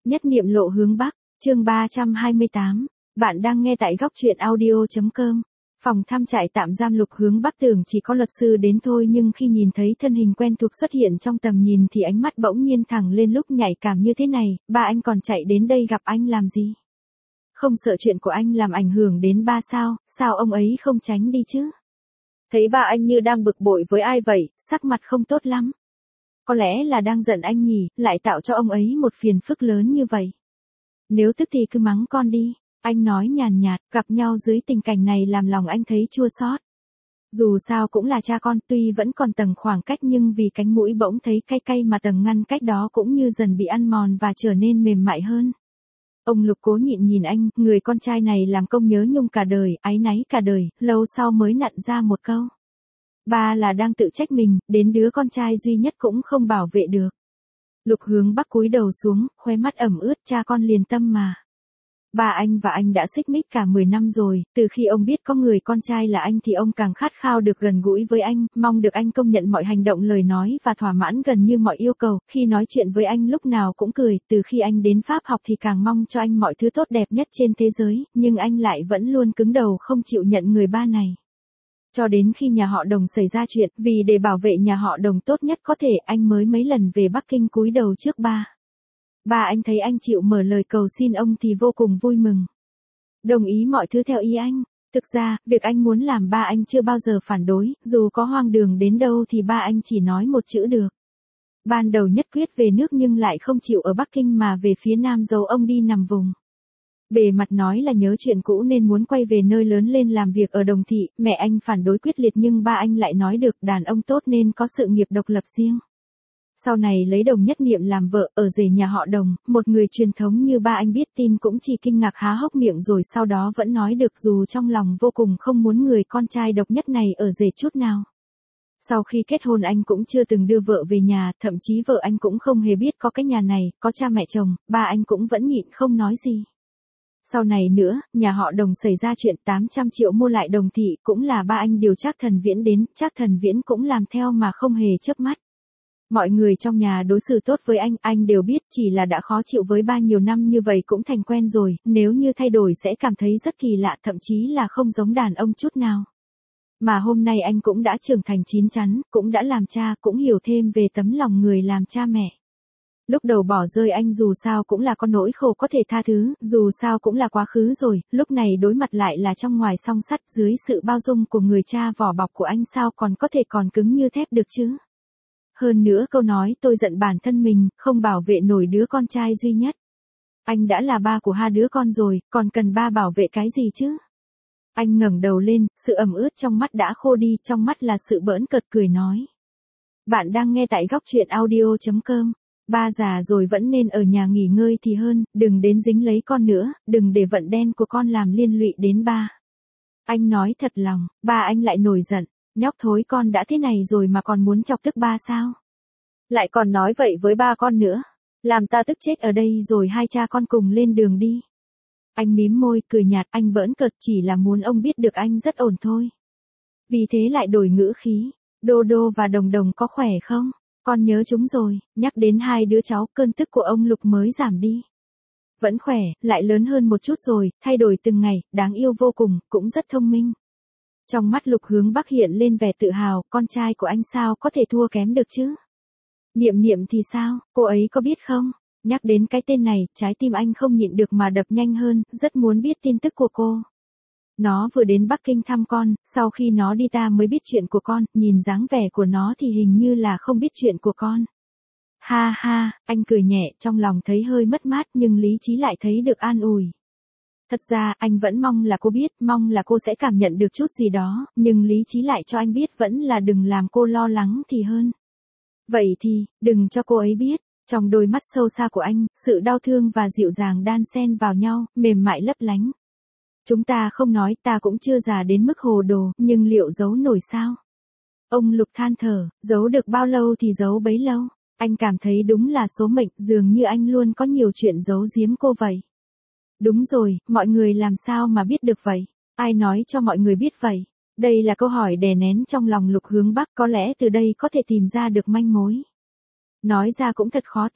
Nhất niệm lộ hướng Bắc, chương 328. Bạn đang nghe tại góc truyện audio.com. Phòng thăm trại tạm giam Lục Hướng Bắc tưởng chỉ có luật sư đến thôi, nhưng khi nhìn thấy thân hình quen thuộc xuất hiện trong tầm nhìn thì ánh mắt bỗng nhiên thẳng lên. Lúc nhạy cảm như thế này, ba anh còn chạy đến đây gặp anh làm gì? Không sợ chuyện của anh làm ảnh hưởng đến ba sao? Sao ông ấy không tránh đi chứ? Thấy ba anh như đang bực bội với ai vậy, sắc mặt không tốt lắm. Có lẽ là đang giận anh nhỉ, lại tạo cho ông ấy một phiền phức lớn như vậy. Nếu tức thì cứ mắng con đi, anh nói nhàn nhạt, gặp nhau dưới tình cảnh này làm lòng anh thấy chua xót. Dù sao cũng là cha con, tuy vẫn còn tầng khoảng cách nhưng vì cánh mũi bỗng thấy cay cay mà tầng ngăn cách đó cũng như dần bị ăn mòn và trở nên mềm mại hơn. Ông Lục cố nhịn nhìn anh, người con trai này làm công nhớ nhung cả đời, áy náy cả đời, lâu sau mới nặn ra một câu. Ba là đang tự trách mình, đến đứa con trai duy nhất cũng không bảo vệ được. Lục Hướng Bắc cúi đầu xuống, khóe mắt ẩm ướt, cha con liền tâm mà. Ba anh và anh đã xích mích cả 10 năm rồi, từ khi ông biết có người con trai là anh thì ông càng khát khao được gần gũi với anh, mong được anh công nhận mọi hành động lời nói và thỏa mãn gần như mọi yêu cầu. Khi nói chuyện với anh lúc nào cũng cười, từ khi anh đến Pháp học thì càng mong cho anh mọi thứ tốt đẹp nhất trên thế giới, nhưng anh lại vẫn luôn cứng đầu không chịu nhận người ba này. Cho đến khi nhà họ Đồng xảy ra chuyện, vì để bảo vệ nhà họ Đồng tốt nhất có thể, anh mới mấy lần về Bắc Kinh cúi đầu trước ba. Ba anh thấy anh chịu mở lời cầu xin ông thì vô cùng vui mừng. Đồng ý mọi thứ theo ý anh. Thực ra, việc anh muốn làm ba anh chưa bao giờ phản đối, dù có hoang đường đến đâu thì ba anh chỉ nói một chữ được. Ban đầu nhất quyết về nước nhưng lại không chịu ở Bắc Kinh mà về phía Nam giấu ông đi nằm vùng. Bề mặt nói là nhớ chuyện cũ nên muốn quay về nơi lớn lên làm việc ở Đồng Thị, mẹ anh phản đối quyết liệt nhưng ba anh lại nói được đàn ông tốt nên có sự nghiệp độc lập riêng. Sau này lấy Đồng Nhất Niệm làm vợ, ở rể nhà họ Đồng, một người truyền thống như ba anh biết tin cũng chỉ kinh ngạc há hốc miệng rồi sau đó vẫn nói được dù trong lòng vô cùng không muốn người con trai độc nhất này ở rể chút nào. Sau khi kết hôn anh cũng chưa từng đưa vợ về nhà, thậm chí vợ anh cũng không hề biết có cái nhà này, có cha mẹ chồng, ba anh cũng vẫn nhịn không nói gì. Sau này nữa, nhà họ Đồng xảy ra chuyện 800 triệu mua lại Đồng Thị, cũng là ba anh điều Trác Thần Viễn đến, Trác Thần Viễn cũng làm theo mà không hề chớp mắt. Mọi người trong nhà đối xử tốt với anh đều biết, chỉ là đã khó chịu với ba nhiều năm như vậy cũng thành quen rồi, nếu như thay đổi sẽ cảm thấy rất kỳ lạ, thậm chí là không giống đàn ông chút nào. Mà hôm nay anh cũng đã trưởng thành chín chắn, cũng đã làm cha, cũng hiểu thêm về tấm lòng người làm cha mẹ. Lúc đầu bỏ rơi anh dù sao cũng là con nỗi khổ có thể tha thứ, dù sao cũng là quá khứ rồi, lúc này đối mặt lại là trong ngoài song sắt, dưới sự bao dung của người cha vỏ bọc của anh sao còn có thể còn cứng như thép được chứ. Hơn nữa câu nói tôi giận bản thân mình, không bảo vệ nổi đứa con trai duy nhất. Anh đã là ba của hai đứa con rồi, còn cần ba bảo vệ cái gì chứ? Anh ngẩng đầu lên, sự ẩm ướt trong mắt đã khô đi, trong mắt là sự bỡn cợt cười nói. Bạn đang nghe tại góc truyện audio.com. Ba già rồi vẫn nên ở nhà nghỉ ngơi thì hơn, đừng đến dính lấy con nữa, đừng để vận đen của con làm liên lụy đến ba. Anh nói thật lòng, ba anh lại nổi giận, nhóc thối con đã thế này rồi mà còn muốn chọc tức ba sao? Lại còn nói vậy với ba con nữa, làm ta tức chết ở đây rồi hai cha con cùng lên đường đi. Anh mím môi, cười nhạt, anh bỡn cợt chỉ là muốn ông biết được anh rất ổn thôi. Vì thế lại đổi ngữ khí, Đô Đô và Đồng Đồng có khỏe không? Con nhớ chúng rồi, nhắc đến hai đứa cháu, cơn tức của ông Lục mới giảm đi. Vẫn khỏe, lại lớn hơn một chút rồi, thay đổi từng ngày, đáng yêu vô cùng, cũng rất thông minh. Trong mắt Lục Hướng Bắc hiện lên vẻ tự hào, con trai của anh sao có thể thua kém được chứ? Niệm Niệm thì sao, cô ấy có biết không? Nhắc đến cái tên này, trái tim anh không nhịn được mà đập nhanh hơn, rất muốn biết tin tức của cô. Nó vừa đến Bắc Kinh thăm con, sau khi nó đi ta mới biết chuyện của con, nhìn dáng vẻ của nó thì hình như là không biết chuyện của con. Ha ha, anh cười nhẹ, trong lòng thấy hơi mất mát nhưng lý trí lại thấy được an ủi. Thật ra, anh vẫn mong là cô biết, mong là cô sẽ cảm nhận được chút gì đó, nhưng lý trí lại cho anh biết vẫn là đừng làm cô lo lắng thì hơn. Vậy thì, đừng cho cô ấy biết. Trong đôi mắt sâu xa của anh, sự đau thương và dịu dàng đan xen vào nhau, mềm mại lấp lánh. Chúng ta không nói, ta cũng chưa già đến mức hồ đồ, nhưng liệu giấu nổi sao? Ông Lục than thở, giấu được bao lâu thì giấu bấy lâu. Anh cảm thấy đúng là số mệnh, dường như anh luôn có nhiều chuyện giấu giếm cô vậy. Đúng rồi, mọi người làm sao mà biết được vậy? Ai nói cho mọi người biết vậy? Đây là câu hỏi đè nén trong lòng Lục Hướng Bắc, có lẽ từ đây có thể tìm ra được manh mối. Nói ra cũng thật khó tin.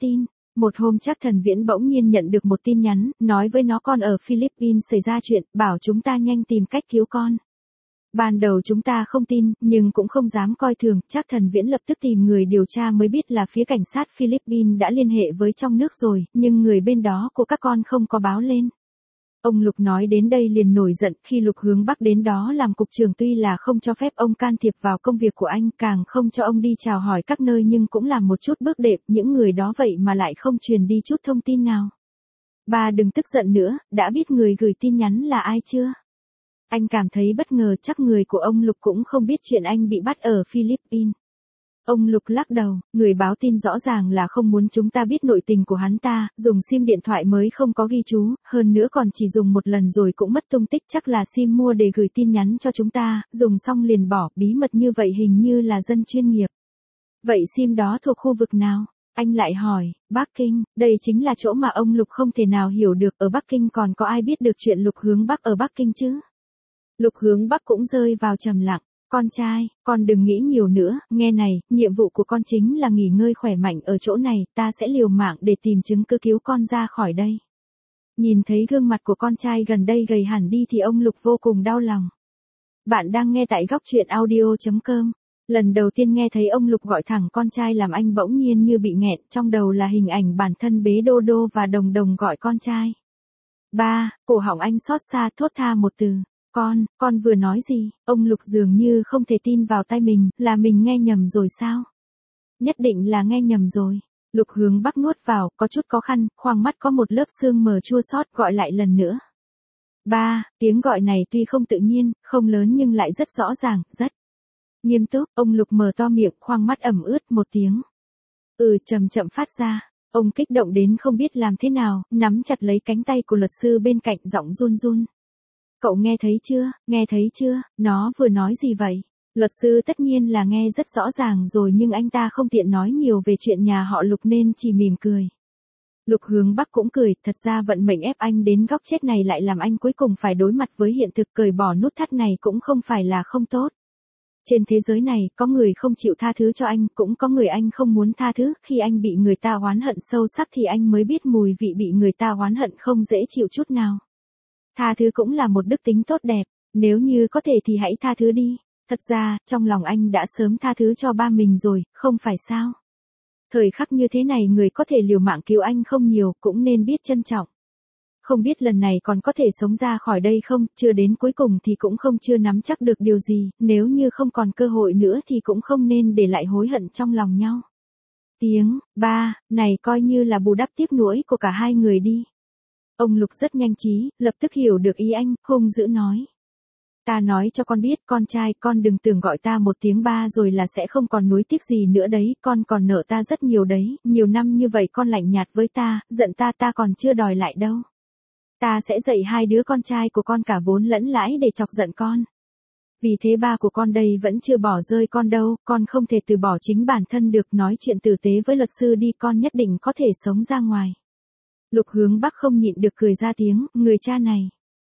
Một hôm Trác Thần Viễn bỗng nhiên nhận được một tin nhắn, nói với nó con ở Philippines xảy ra chuyện, bảo chúng ta nhanh tìm cách cứu con. Ban đầu chúng ta không tin, nhưng cũng không dám coi thường, Trác Thần Viễn lập tức tìm người điều tra mới biết là phía cảnh sát Philippines đã liên hệ với trong nước rồi, nhưng người bên đó của các con không có báo lên. Ông Lục nói đến đây liền nổi giận, khi Lục Hướng Bắc đến đó làm cục trưởng tuy là không cho phép ông can thiệp vào công việc của anh, càng không cho ông đi chào hỏi các nơi nhưng cũng làm một chút bước đệm, những người đó vậy mà lại không truyền đi chút thông tin nào. Ba đừng tức giận nữa, đã biết người gửi tin nhắn là ai chưa? Anh cảm thấy bất ngờ, chắc người của ông Lục cũng không biết chuyện anh bị bắt ở Philippines. Ông Lục lắc đầu, người báo tin rõ ràng là không muốn chúng ta biết nội tình của hắn ta, dùng sim điện thoại mới không có ghi chú, hơn nữa còn chỉ dùng một lần rồi cũng mất tung tích, chắc là sim mua để gửi tin nhắn cho chúng ta, dùng xong liền bỏ, bí mật như vậy hình như là dân chuyên nghiệp. Vậy sim đó thuộc khu vực nào? Anh lại hỏi, Bắc Kinh, đây chính là chỗ mà ông Lục không thể nào hiểu được, ở Bắc Kinh còn có ai biết được chuyện Lục Hướng Bắc ở Bắc Kinh chứ? Lục Hướng Bắc cũng rơi vào trầm lặng. Con trai, con đừng nghĩ nhiều nữa, nghe này, nhiệm vụ của con chính là nghỉ ngơi khỏe mạnh ở chỗ này, ta sẽ liều mạng để tìm chứng cứ cứu con ra khỏi đây. Nhìn thấy gương mặt của con trai gần đây gầy hẳn đi thì ông Lục vô cùng đau lòng. Bạn đang nghe tại góc truyện audio.com. Lần đầu tiên nghe thấy ông Lục gọi thẳng con trai làm anh bỗng nhiên như bị nghẹn, trong đầu là hình ảnh bản thân bế Đô Đô và Đồng Đồng gọi con trai. Ba, cổ họng anh xót xa thốt tha một từ. Con vừa nói gì? Ông Lục dường như không thể tin vào tai mình, là mình nghe nhầm rồi sao? Nhất định là nghe nhầm rồi. Lục Hướng Bắc nuốt vào, có chút khó khăn, khoang mắt có một lớp sương mờ chua xót, gọi lại lần nữa. Ba, tiếng gọi này tuy không tự nhiên, không lớn nhưng lại rất rõ ràng, rất nghiêm túc. Ông Lục mở to miệng, khoang mắt ẩm ướt một tiếng. Chậm chậm phát ra. Ông kích động đến không biết làm thế nào, nắm chặt lấy cánh tay của luật sư bên cạnh, giọng run run. Cậu nghe thấy chưa, nó vừa nói gì vậy? Luật sư tất nhiên là nghe rất rõ ràng rồi nhưng anh ta không tiện nói nhiều về chuyện nhà họ Lục nên chỉ mỉm cười. Lục Hướng Bắc cũng cười, thật ra vận mệnh ép anh đến góc chết này lại làm anh cuối cùng phải đối mặt với hiện thực, cởi bỏ nút thắt này cũng không phải là không tốt. Trên thế giới này, có người không chịu tha thứ cho anh, cũng có người anh không muốn tha thứ, khi anh bị người ta oán hận sâu sắc thì anh mới biết mùi vị bị người ta oán hận không dễ chịu chút nào. Tha thứ cũng là một đức tính tốt đẹp, nếu như có thể thì hãy tha thứ đi. Thật ra, trong lòng anh đã sớm tha thứ cho ba mình rồi, không phải sao? Thời khắc như thế này người có thể liều mạng cứu anh không nhiều, cũng nên biết trân trọng. Không biết lần này còn có thể sống ra khỏi đây không, chưa đến cuối cùng thì cũng không chưa nắm chắc được điều gì, nếu như không còn cơ hội nữa thì cũng không nên để lại hối hận trong lòng nhau. Tiếng, ba, này coi như là bù đắp tiếc nuối của cả hai người đi. Ông Lục rất nhanh trí, lập tức hiểu được ý anh, hung dữ nói. Ta nói cho con biết, con trai, con đừng tưởng gọi ta một tiếng ba rồi là sẽ không còn nuối tiếc gì nữa đấy, con còn nợ ta rất nhiều đấy, nhiều năm như vậy con lạnh nhạt với ta, giận ta còn chưa đòi lại đâu. Ta sẽ dạy hai đứa con trai của con cả vốn lẫn lãi để chọc giận con. Vì thế ba của con đây vẫn chưa bỏ rơi con đâu, con không thể từ bỏ chính bản thân được, nói chuyện tử tế với luật sư đi, con nhất định có thể sống ra ngoài. Lục Hướng Bắc không nhịn được cười ra tiếng, người cha này.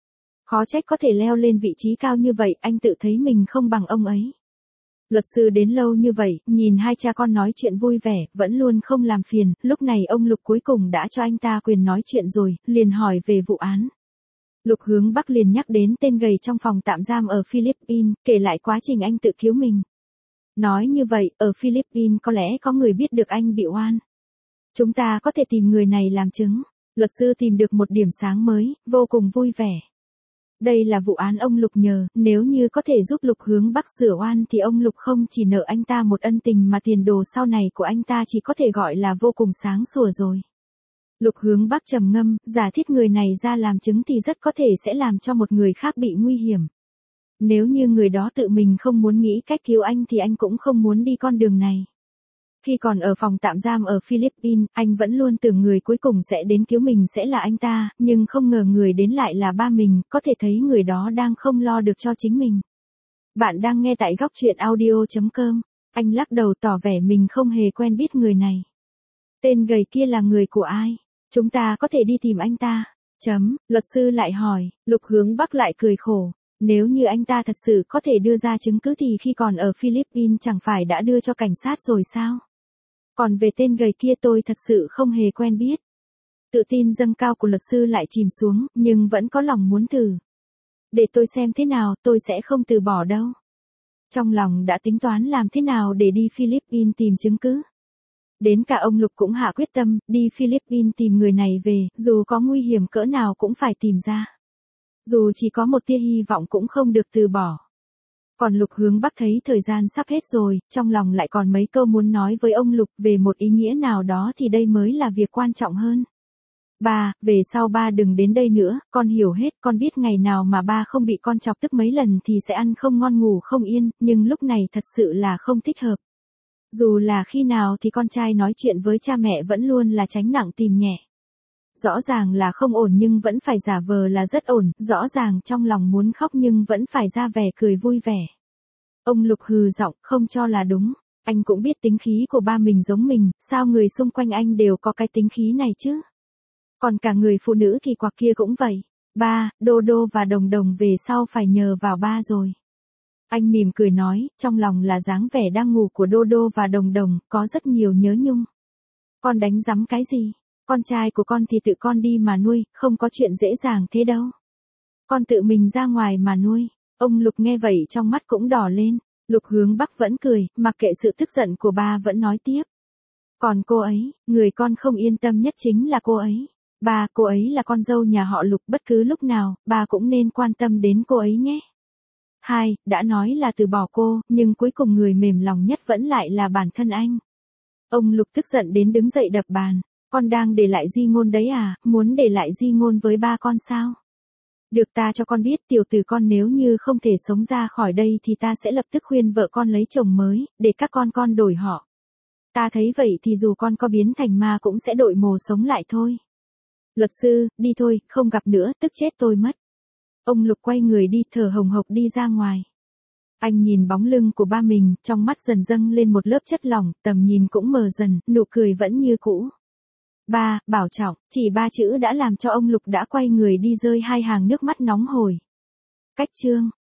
Khó trách có thể leo lên vị trí cao như vậy, anh tự thấy mình không bằng ông ấy. Luật sư đến lâu như vậy, nhìn hai cha con nói chuyện vui vẻ, vẫn luôn không làm phiền, lúc này ông Lục cuối cùng đã cho anh ta quyền nói chuyện rồi, liền hỏi về vụ án. Lục Hướng Bắc liền nhắc đến tên gầy trong phòng tạm giam ở Philippines, kể lại quá trình anh tự cứu mình. Nói như vậy, ở Philippines có lẽ có người biết được anh bị oan. Chúng ta có thể tìm người này làm chứng. Luật sư tìm được một điểm sáng mới, vô cùng vui vẻ. Đây là vụ án ông Lục nhờ, nếu như có thể giúp Lục Hướng Bắc sửa oan thì ông Lục không chỉ nợ anh ta một ân tình mà tiền đồ sau này của anh ta chỉ có thể gọi là vô cùng sáng sủa rồi. Lục Hướng Bắc trầm ngâm, giả thiết người này ra làm chứng thì rất có thể sẽ làm cho một người khác bị nguy hiểm. Nếu như người đó tự mình không muốn nghĩ cách cứu anh thì anh cũng không muốn đi con đường này. Khi còn ở phòng tạm giam ở Philippines, anh vẫn luôn tưởng người cuối cùng sẽ đến cứu mình sẽ là anh ta, nhưng không ngờ người đến lại là ba mình, có thể thấy người đó đang không lo được cho chính mình. Bạn đang nghe tại góc truyện audio.com. Anh lắc đầu tỏ vẻ mình không hề quen biết người này. Tên gầy kia là người của ai? Chúng ta có thể đi tìm anh ta. Luật sư lại hỏi, Lục Hướng Bắc lại cười khổ. Nếu như anh ta thật sự có thể đưa ra chứng cứ thì khi còn ở Philippines chẳng phải đã đưa cho cảnh sát rồi sao? Còn về tên gầy kia tôi thật sự không hề quen biết. Tự tin dâng cao của luật sư lại chìm xuống, nhưng vẫn có lòng muốn thử. Để tôi xem thế nào, tôi sẽ không từ bỏ đâu. Trong lòng đã tính toán làm thế nào để đi Philippines tìm chứng cứ. Đến cả ông Lục cũng hạ quyết tâm, đi Philippines tìm người này về, dù có nguy hiểm cỡ nào cũng phải tìm ra. Dù chỉ có một tia hy vọng cũng không được từ bỏ. Còn Lục Hướng Bắc thấy thời gian sắp hết rồi, trong lòng lại còn mấy câu muốn nói với ông Lục về một ý nghĩa nào đó thì đây mới là việc quan trọng hơn. Ba, về sau ba đừng đến đây nữa, con hiểu hết, con biết ngày nào mà ba không bị con chọc tức mấy lần thì sẽ ăn không ngon ngủ không yên, nhưng lúc này thật sự là không thích hợp. Dù là khi nào thì con trai nói chuyện với cha mẹ vẫn luôn là tránh nặng tìm nhẹ. Rõ ràng là không ổn nhưng vẫn phải giả vờ là rất ổn, rõ ràng trong lòng muốn khóc nhưng vẫn phải ra vẻ cười vui vẻ. Ông Lục hừ giọng, không cho là đúng. Anh cũng biết tính khí của ba mình giống mình, sao người xung quanh anh đều có cái tính khí này chứ? Còn cả người phụ nữ kỳ quặc kia cũng vậy. Ba, Đô Đô và Đồng Đồng về sau phải nhờ vào ba rồi. Anh mỉm cười nói, trong lòng là dáng vẻ đang ngủ của Đô Đô và Đồng Đồng, có rất nhiều nhớ nhung. Con đánh rắm cái gì? Con trai của con thì tự con đi mà nuôi, không có chuyện dễ dàng thế đâu. Con tự mình ra ngoài mà nuôi. Ông Lục nghe vậy trong mắt cũng đỏ lên. Lục Hướng Bắc vẫn cười, mặc kệ sự tức giận của ba vẫn nói tiếp. Còn cô ấy, người con không yên tâm nhất chính là cô ấy. Ba, cô ấy là con dâu nhà họ Lục, bất cứ lúc nào, ba cũng nên quan tâm đến cô ấy nhé. Hai, đã nói là từ bỏ cô, nhưng cuối cùng người mềm lòng nhất vẫn lại là bản thân anh. Ông Lục tức giận đến đứng dậy đập bàn. Con đang để lại di ngôn đấy à, muốn để lại di ngôn với ba con sao? Được, ta cho con biết tiểu tử con nếu như không thể sống ra khỏi đây thì ta sẽ lập tức khuyên vợ con lấy chồng mới, để các con đổi họ. Ta thấy vậy thì dù con có biến thành ma cũng sẽ đội mồ sống lại thôi. Luật sư, đi thôi, không gặp nữa, tức chết tôi mất. Ông Lục quay người đi, thở hồng hộc đi ra ngoài. Anh nhìn bóng lưng của ba mình, trong mắt dần dâng lên một lớp chất lỏng, tầm nhìn cũng mờ dần, nụ cười vẫn như cũ. Ba, bảo trọng, chỉ ba chữ đã làm cho ông Lục đã quay người đi rơi hai hàng nước mắt nóng hổi. Cách chương